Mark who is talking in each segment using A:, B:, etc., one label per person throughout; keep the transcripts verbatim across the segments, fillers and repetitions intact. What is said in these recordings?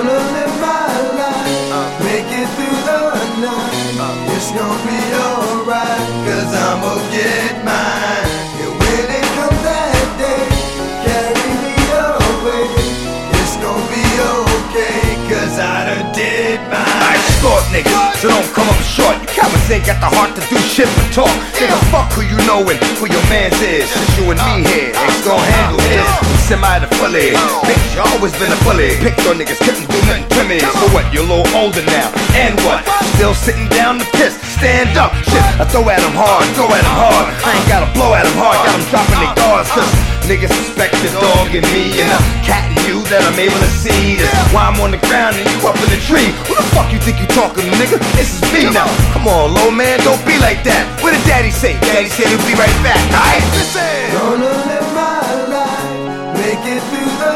A: Gonna live my life, make it through the night. It's gonna be alright, cause I'ma get mine. And when it comes that day, carry me away. It's gonna be okay, cause I done did mine.
B: I extort niggas, so don't come up short. You cowards ain't got the heart to do shit but talk. Nigga, fuck who you know and who your mans is. It's you and me here, X gon' handle this. Semi to fully, bitch, you always been a bully. Picked on niggas, couldn't do nothing to me. So what, you're a little older now, and what? Still sitting down to piss, stand up, shit. I throw at him hard, throw at him hard. I ain't gotta blow at him hard, got him dropping their guards. Cause niggas suspect the dog and me and a cat and you that I'm able to see. That's why I'm on the ground and you up in the tree. Who the fuck you think you talking to, nigga? This is me now. Come on, low man, don't be like that. What did daddy say? Daddy said he'll be right back, alright? Listen!
A: Gonna live my life, make it through the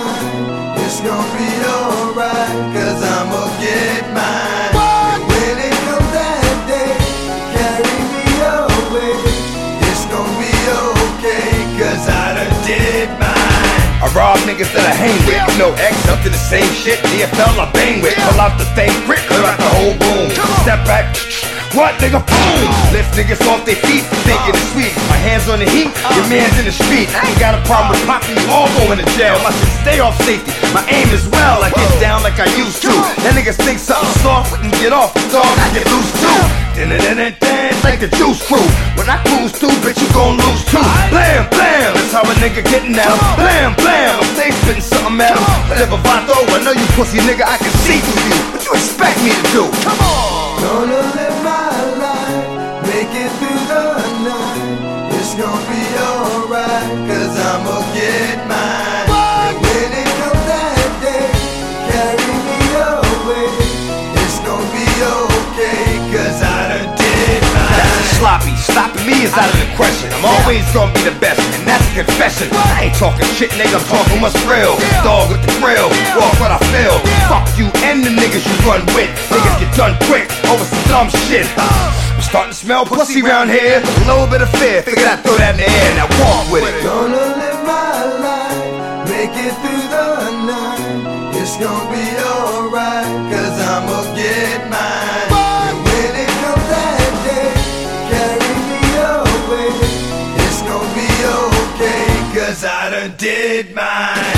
A: night. It's gonna be alright, cause I'ma get mine. And when it comes that day, carry me away. It's gonna be okay, cause I done did mine.
B: I rob niggas that I hang with. You know X up to the same shit. D F L I bang with. Pull out the thing quick, clear out the whole room. Step back, what nigga, boom. Lift niggas off their feet, thinking it's sweet. My hands on the heat, your man's in the street. I ain't got a problem with popping, you all going to jail. I should stay off safety, my aim is well. I get down like I used to. That niggas think something soft, we can get off the dog, I get loose too. Then then then then like the Juice Crew. When I cruise through, bitch, you gon' lose too. Blam, blam, that's how a nigga getting out. Blam, blam, I'm stay spitting something at him. Whatever Vato, I know you pussy nigga, I can see through you. What you expect me to do? Come on!
A: Gonna live my life, make it through the night. It's gonna be alright, cause I'ma get mine. And when it comes that day, carry me away. It's gonna be okay, cause I done did mine.
B: That's sloppy, stopping me is out of the question. I'm always gonna be the best, and that's a confession. I ain't talking shit, nigga, I'm talking what's real. Dog with the grill, walk what I feel. Fuck you and the niggas you run with. Niggas get done quick over some dumb shit. I'm starting to smell pussy around here. A little bit of fear, figured I'd throw that in the air. Now walk with it.
A: Gonna live my life, make it through the night. It's gonna be alright, cause I'ma get mine. And when it comes that day, carry me away. It's gonna be okay, cause I done did mine.